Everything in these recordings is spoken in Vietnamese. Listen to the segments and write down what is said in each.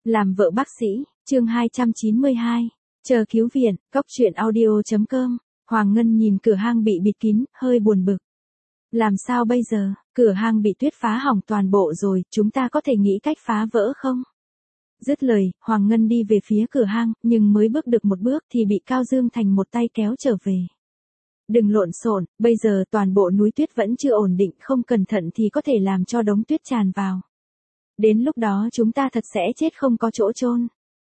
Làm vợ bác sĩ, chương 292. Chờ cứu viện, cóc truyện audio.com. Hoàng Ngân nhìn cửa hang bị bịt kín, hơi buồn bực. Làm sao bây giờ, cửa hang bị tuyết phá hỏng toàn bộ rồi, chúng ta có thể nghĩ cách phá vỡ không? Dứt lời, Hoàng Ngân đi về phía cửa hang, nhưng mới bước được một bước thì bị Cao Dương Thành một tay kéo trở về. Đừng lộn xộn, bây giờ toàn bộ núi tuyết vẫn chưa ổn định, không cẩn thận thì có thể làm cho đống tuyết tràn vào. Đến lúc đó chúng ta thật sẽ chết không có chỗ chôn.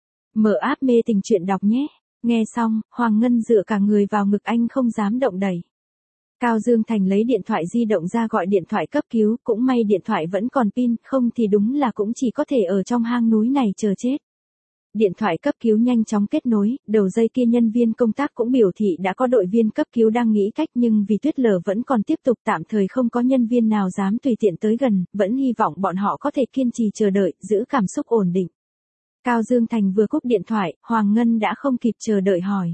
Mở app mê tình truyện đọc nhé. Nghe xong, Hoàng Ngân dựa cả người vào ngực anh không dám động đậy. Cao Dương Thành lấy điện thoại di động ra gọi điện thoại cấp cứu, cũng may điện thoại vẫn còn pin, không thì đúng là cũng chỉ có thể ở trong hang núi này chờ chết. Điện thoại cấp cứu nhanh chóng kết nối, đầu dây kia nhân viên công tác cũng biểu thị đã có đội viên cấp cứu đang nghĩ cách, nhưng vì tuyết lở vẫn còn tiếp tục, tạm thời không có nhân viên nào dám tùy tiện tới gần, vẫn hy vọng bọn họ có thể kiên trì chờ đợi, giữ cảm xúc ổn định. Cao Dương Thành vừa cúp điện thoại, Hoàng Ngân đã không kịp chờ đợi hỏi.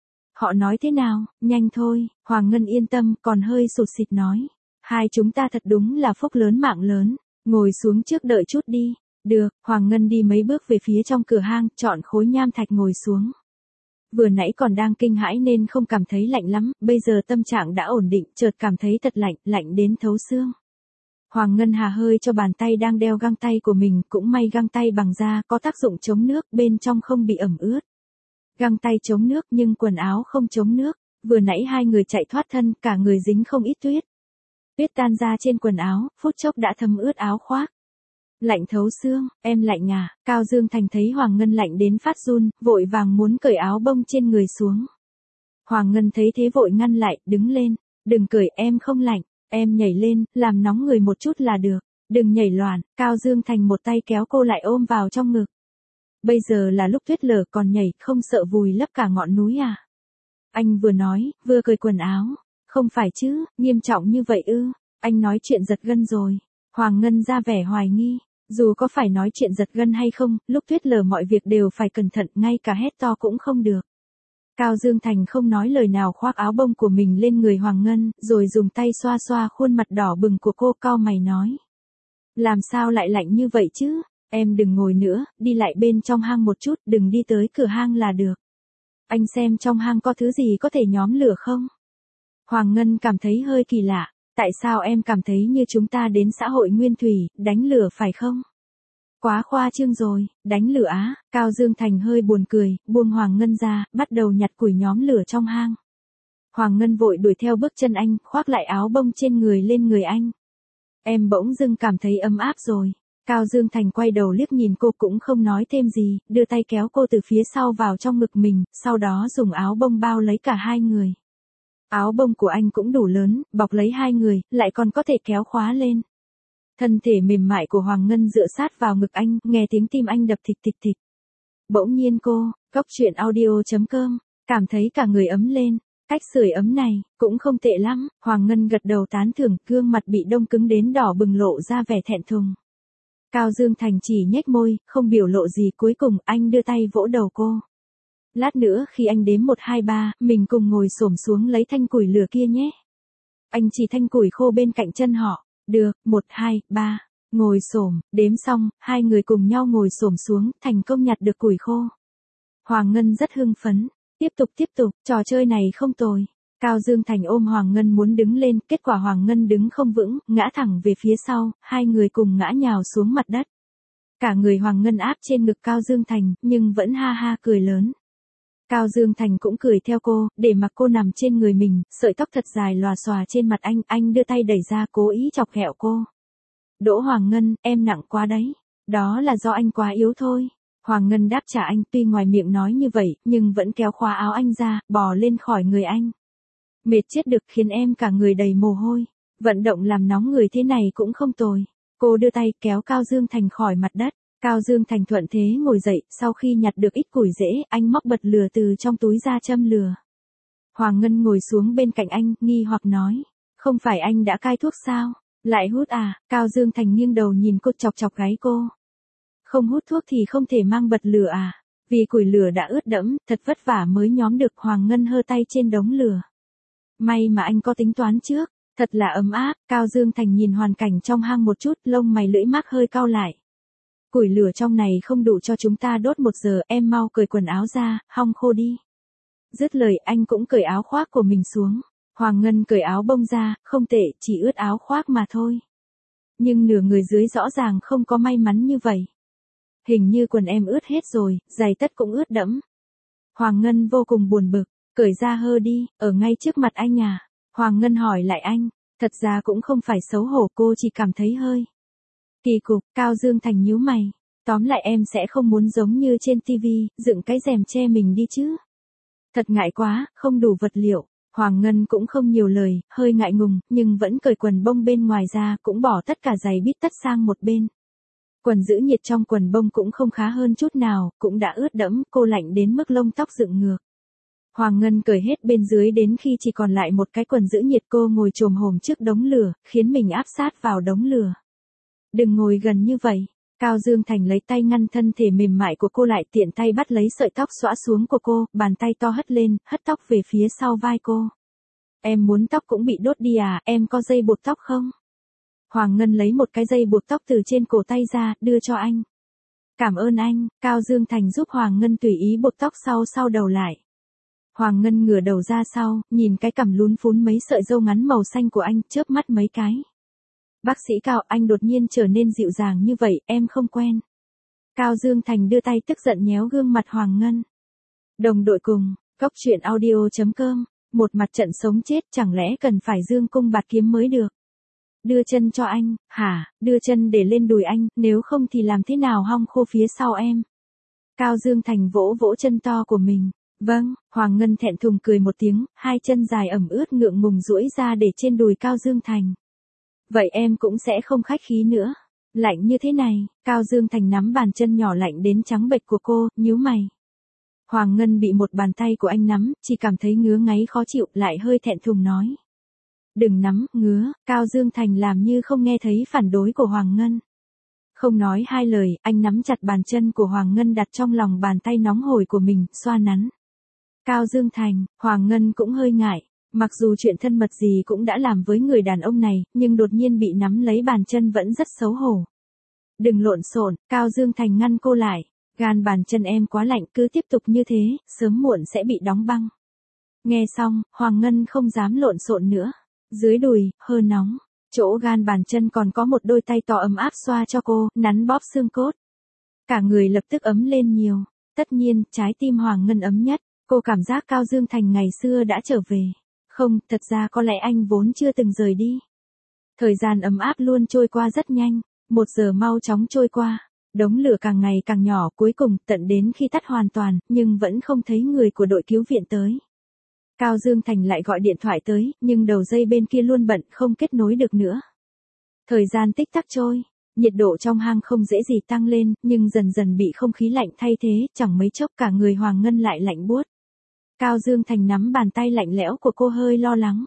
Họ nói thế nào, nhanh thôi, Hoàng Ngân yên tâm, còn hơi sụt sịt nói. Hai chúng ta thật đúng là phúc lớn mạng lớn, ngồi xuống trước đợi chút đi. Được, Hoàng Ngân đi mấy bước về phía trong cửa hang, chọn khối nham thạch ngồi xuống. Vừa nãy còn đang kinh hãi nên không cảm thấy lạnh lắm, bây giờ tâm trạng đã ổn định, chợt cảm thấy thật lạnh, lạnh đến thấu xương. Hoàng Ngân hà hơi cho bàn tay đang đeo găng tay của mình, cũng may găng tay bằng da có tác dụng chống nước, bên trong không bị ẩm ướt. Găng tay chống nước nhưng quần áo không chống nước, vừa nãy hai người chạy thoát thân, cả người dính không ít tuyết. Tuyết tan ra trên quần áo, phút chốc đã thấm ướt áo khoác. Lạnh thấu xương, em lạnh à? Cao Dương Thành thấy Hoàng Ngân lạnh đến phát run, vội vàng muốn cởi áo bông trên người xuống. Hoàng Ngân thấy thế vội ngăn lại, đứng lên. Đừng cởi, em không lạnh, em nhảy lên, làm nóng người một chút là được. Đừng nhảy loạn, Cao Dương Thành một tay kéo cô lại ôm vào trong ngực. Bây giờ là lúc tuyết lở còn nhảy, không sợ vùi lấp cả ngọn núi à? Anh vừa nói, vừa cởi quần áo. Không phải chứ, nghiêm trọng như vậy ư? Anh nói chuyện giật gân rồi. Hoàng Ngân ra vẻ hoài nghi. Dù có phải nói chuyện giật gân hay không, lúc tuyết lở mọi việc đều phải cẩn thận, ngay cả hét to cũng không được. Cao Dương Thành không nói lời nào, khoác áo bông của mình lên người Hoàng Ngân, rồi dùng tay xoa xoa khuôn mặt đỏ bừng của cô, cau mày nói. Làm sao lại lạnh như vậy chứ? Em đừng ngồi nữa, đi lại bên trong hang một chút, đừng đi tới cửa hang là được. Anh xem trong hang có thứ gì có thể nhóm lửa không? Hoàng Ngân cảm thấy hơi kỳ lạ. Tại sao em cảm thấy như chúng ta đến xã hội nguyên thủy, đánh lửa phải không? Quá khoa trương rồi, đánh lửa á? Cao Dương Thành hơi buồn cười, buông Hoàng Ngân ra, bắt đầu nhặt củi nhóm lửa trong hang. Hoàng Ngân vội đuổi theo bước chân anh, khoác lại áo bông trên người lên người anh. Em bỗng dưng cảm thấy ấm áp rồi. Cao Dương Thành quay đầu liếc nhìn cô cũng không nói thêm gì, đưa tay kéo cô từ phía sau vào trong ngực mình, sau đó dùng áo bông bao lấy cả hai người. Áo bông của anh cũng đủ lớn, bọc lấy hai người, lại còn có thể kéo khóa lên. Thân thể mềm mại của Hoàng Ngân dựa sát vào ngực anh, nghe tiếng tim anh đập thịch thịch thịch. Bỗng nhiên cô, cóc truyện audio.com, cảm thấy cả người ấm lên. Cách sưởi ấm này, cũng không tệ lắm. Hoàng Ngân gật đầu tán thưởng, gương mặt bị đông cứng đến đỏ bừng lộ ra vẻ thẹn thùng. Cao Dương Thành chỉ nhếch môi, không biểu lộ gì, cuối cùng anh đưa tay vỗ đầu cô. Lát nữa khi anh đếm 1, 2, 3, mình cùng ngồi xổm xuống lấy thanh củi lửa kia nhé. Anh chỉ thanh củi khô bên cạnh chân họ. Được, 1, 2, 3. Ngồi xổm, đếm xong, hai người cùng nhau ngồi xổm xuống, thành công nhặt được củi khô. Hoàng Ngân rất hưng phấn. Tiếp tục, trò chơi này không tồi. Cao Dương Thành ôm Hoàng Ngân muốn đứng lên, kết quả Hoàng Ngân đứng không vững, ngã thẳng về phía sau, hai người cùng ngã nhào xuống mặt đất. Cả người Hoàng Ngân áp trên ngực Cao Dương Thành, nhưng vẫn ha ha cười lớn. Cao Dương Thành cũng cười theo cô, để mặc cô nằm trên người mình, sợi tóc thật dài lòa xòa trên mặt anh đưa tay đẩy ra cố ý chọc ghẹo cô. Đỗ Hoàng Ngân, em nặng quá đấy. Đó là do anh quá yếu thôi. Hoàng Ngân đáp trả anh, tuy ngoài miệng nói như vậy, nhưng vẫn kéo khóa áo anh ra, bò lên khỏi người anh. Mệt chết được, khiến em cả người đầy mồ hôi. Vận động làm nóng người thế này cũng không tồi. Cô đưa tay kéo Cao Dương Thành khỏi mặt đất. Cao Dương Thành thuận thế ngồi dậy, sau khi nhặt được ít củi rễ, anh móc bật lửa từ trong túi ra châm lửa. Hoàng Ngân ngồi xuống bên cạnh anh, nghi hoặc nói, không phải anh đã cai thuốc sao? Lại hút à? Cao Dương Thành nghiêng đầu nhìn cô, chọc chọc gáy cô. Không hút thuốc thì không thể mang bật lửa à? Vì củi lửa đã ướt đẫm, thật vất vả mới nhóm được. Hoàng Ngân hơ tay trên đống lửa. May mà anh có tính toán trước, thật là ấm áp. Cao Dương Thành nhìn hoàn cảnh trong hang một chút, lông mày lưỡi mắt hơi cau lại. Củi lửa trong này không đủ cho chúng ta đốt 1 giờ, em mau cởi quần áo ra, hong khô đi. Dứt lời anh cũng cởi áo khoác của mình xuống. Hoàng Ngân cởi áo bông ra, không tệ, chỉ ướt áo khoác mà thôi. Nhưng nửa người dưới rõ ràng không có may mắn như vậy. Hình như quần em ướt hết rồi, giày tất cũng ướt đẫm. Hoàng Ngân vô cùng buồn bực, cởi ra hơ đi, ở ngay trước mặt anh à. Hoàng Ngân hỏi lại anh, thật ra cũng không phải xấu hổ, cô chỉ cảm thấy hơi kỳ cục. Cao Dương Thành nhíu mày, tóm lại em sẽ không muốn giống như trên tivi, dựng cái rèm che mình đi chứ. Thật ngại quá, không đủ vật liệu. Hoàng Ngân cũng không nhiều lời, hơi ngại ngùng, nhưng vẫn cởi quần bông bên ngoài ra, cũng bỏ tất cả giày bít tất sang một bên. Quần giữ nhiệt trong quần bông cũng không khá hơn chút nào, cũng đã ướt đẫm, cô lạnh đến mức lông tóc dựng ngược. Hoàng Ngân cởi hết bên dưới đến khi chỉ còn lại một cái quần giữ nhiệt, cô ngồi chồm hổm trước đống lửa, khiến mình áp sát vào đống lửa. Đừng ngồi gần như vậy. Cao Dương Thành lấy tay ngăn thân thể mềm mại của cô lại, tiện tay bắt lấy sợi tóc xõa xuống của cô, bàn tay to hất lên, hất tóc về phía sau vai cô. Em muốn tóc cũng bị đốt đi à, em có dây buộc tóc không? Hoàng Ngân lấy một cái dây buộc tóc từ trên cổ tay ra, đưa cho anh. Cảm ơn anh. Cao Dương Thành giúp Hoàng Ngân tùy ý buộc tóc sau đầu lại. Hoàng Ngân ngửa đầu ra sau, nhìn cái cằm lún phún mấy sợi râu ngắn màu xanh của anh, chớp mắt mấy cái. Bác sĩ Cao, anh đột nhiên trở nên dịu dàng như vậy, em không quen. Cao Dương Thành đưa tay tức giận nhéo gương mặt Hoàng Ngân. Đồng đội cùng, Cóc Truyện Audio.com, một mặt trận sống chết, chẳng lẽ cần phải dương cung bạt kiếm mới được. Đưa chân cho anh, hả, đưa chân để lên đùi anh, nếu không thì làm thế nào hong khô phía sau em. Cao Dương Thành vỗ vỗ chân to của mình. Vâng, Hoàng Ngân thẹn thùng cười một tiếng, hai chân dài ẩm ướt ngượng ngùng duỗi ra để trên đùi Cao Dương Thành. Vậy em cũng sẽ không khách khí nữa. Lạnh như thế này, Cao Dương Thành nắm bàn chân nhỏ lạnh đến trắng bệch của cô, nhíu mày. Hoàng Ngân bị một bàn tay của anh nắm, chỉ cảm thấy ngứa ngáy khó chịu, lại hơi thẹn thùng nói. Đừng nắm, ngứa. Cao Dương Thành làm như không nghe thấy phản đối của Hoàng Ngân. Không nói hai lời, anh nắm chặt bàn chân của Hoàng Ngân đặt trong lòng bàn tay nóng hổi của mình, xoa nắn. Cao Dương Thành, Hoàng Ngân cũng hơi ngại. Mặc dù chuyện thân mật gì cũng đã làm với người đàn ông này, nhưng đột nhiên bị nắm lấy bàn chân vẫn rất xấu hổ. Đừng lộn xộn, Cao Dương Thành ngăn cô lại. Gan bàn chân em quá lạnh, cứ tiếp tục như thế, sớm muộn sẽ bị đóng băng. Nghe xong, Hoàng Ngân không dám lộn xộn nữa. Dưới đùi, hơi nóng. Chỗ gan bàn chân còn có một đôi tay to ấm áp xoa cho cô, nắn bóp xương cốt. Cả người lập tức ấm lên nhiều. Tất nhiên, trái tim Hoàng Ngân ấm nhất. Cô cảm giác Cao Dương Thành ngày xưa đã trở về. Không, thật ra có lẽ anh vốn chưa từng rời đi. Thời gian ấm áp luôn trôi qua rất nhanh. 1 giờ mau chóng trôi qua. Đống lửa càng ngày càng nhỏ, cuối cùng tận đến khi tắt hoàn toàn, nhưng vẫn không thấy người của đội cứu viện tới. Cao Dương Thành lại gọi điện thoại tới, nhưng đầu dây bên kia luôn bận, không kết nối được nữa. Thời gian tích tắc trôi, nhiệt độ trong hang không dễ gì tăng lên, nhưng dần dần bị không khí lạnh thay thế, chẳng mấy chốc cả người Hoàng Ngân lại lạnh buốt. Cao Dương Thành nắm bàn tay lạnh lẽo của cô hơi lo lắng.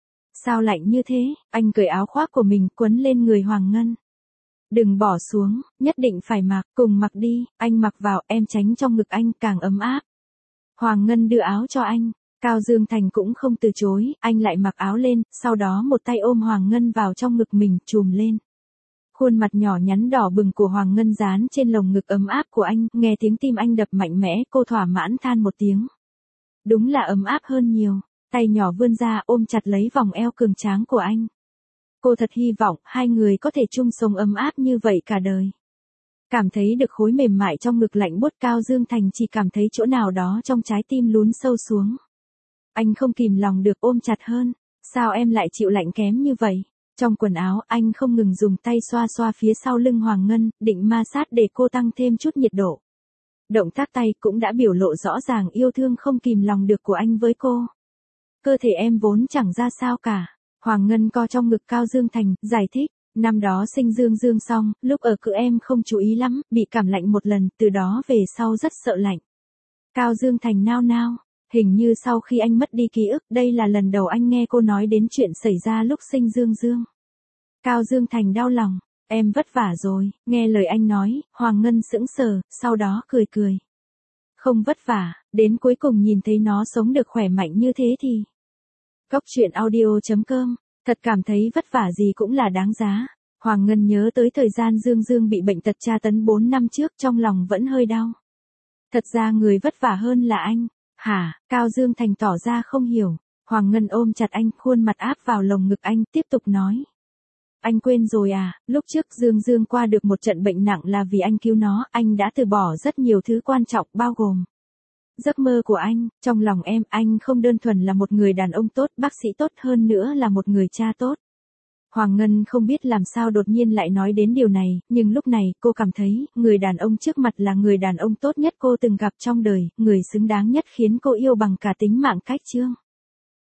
Sao lạnh như thế? Anh cởi áo khoác của mình quấn lên người Hoàng Ngân. Đừng bỏ xuống, nhất định phải mặc, cùng mặc đi, anh mặc vào, em tránh trong ngực anh càng ấm áp. Hoàng Ngân đưa áo cho anh, Cao Dương Thành cũng không từ chối, anh lại mặc áo lên, sau đó một tay ôm Hoàng Ngân vào trong ngực mình, trùm lên. Khuôn mặt nhỏ nhắn đỏ bừng của Hoàng Ngân dán trên lồng ngực ấm áp của anh, nghe tiếng tim anh đập mạnh mẽ, cô thỏa mãn than một tiếng. Đúng là ấm áp hơn nhiều, tay nhỏ vươn ra ôm chặt lấy vòng eo cường tráng của anh. Cô thật hy vọng hai người có thể chung sống ấm áp như vậy cả đời. Cảm thấy được khối mềm mại trong ngực lạnh buốt, Cao Dương Thành chỉ cảm thấy chỗ nào đó trong trái tim lún sâu xuống. Anh không kìm lòng được ôm chặt hơn. Sao em lại chịu lạnh kém như vậy? Trong quần áo, anh không ngừng dùng tay xoa xoa phía sau lưng Hoàng Ngân, định ma sát để cô tăng thêm chút nhiệt độ. Động tác tay cũng đã biểu lộ rõ ràng yêu thương không kìm lòng được của anh với cô. Cơ thể em vốn chẳng ra sao cả. Hoàng Ngân co trong ngực Cao Dương Thành, giải thích. Năm đó sinh Dương xong, lúc ở cữ em không chú ý lắm, bị cảm lạnh một lần, từ đó về sau rất sợ lạnh. Cao Dương Thành nao nao. Hình như sau khi anh mất đi ký ức, đây là lần đầu anh nghe cô nói đến chuyện xảy ra lúc sinh Dương. Cao Dương Thành đau lòng. Em vất vả rồi, nghe lời anh nói, Hoàng Ngân sững sờ, sau đó cười cười. Không vất vả, đến cuối cùng nhìn thấy nó sống được khỏe mạnh như thế thì. Cóc Truyện Audio.com, thật cảm thấy vất vả gì cũng là đáng giá. Hoàng Ngân nhớ tới thời gian Dương Dương bị bệnh tật tra tấn 4 năm trước, trong lòng vẫn hơi đau. Thật ra người vất vả hơn là anh. Hả? Cao Dương Thành tỏ ra không hiểu. Hoàng Ngân ôm chặt anh, khuôn mặt áp vào lồng ngực anh, tiếp tục nói. Anh quên rồi à, lúc trước Dương Dương qua được một trận bệnh nặng là vì anh cứu nó, anh đã từ bỏ rất nhiều thứ quan trọng bao gồm giấc mơ của anh. Trong lòng em, anh không đơn thuần là một người đàn ông tốt, bác sĩ tốt, hơn nữa là một người cha tốt. Hoàng Ngân không biết làm sao đột nhiên lại nói đến điều này, nhưng lúc này cô cảm thấy người đàn ông trước mặt là người đàn ông tốt nhất cô từng gặp trong đời, người xứng đáng nhất khiến cô yêu bằng cả tính mạng. Cách chương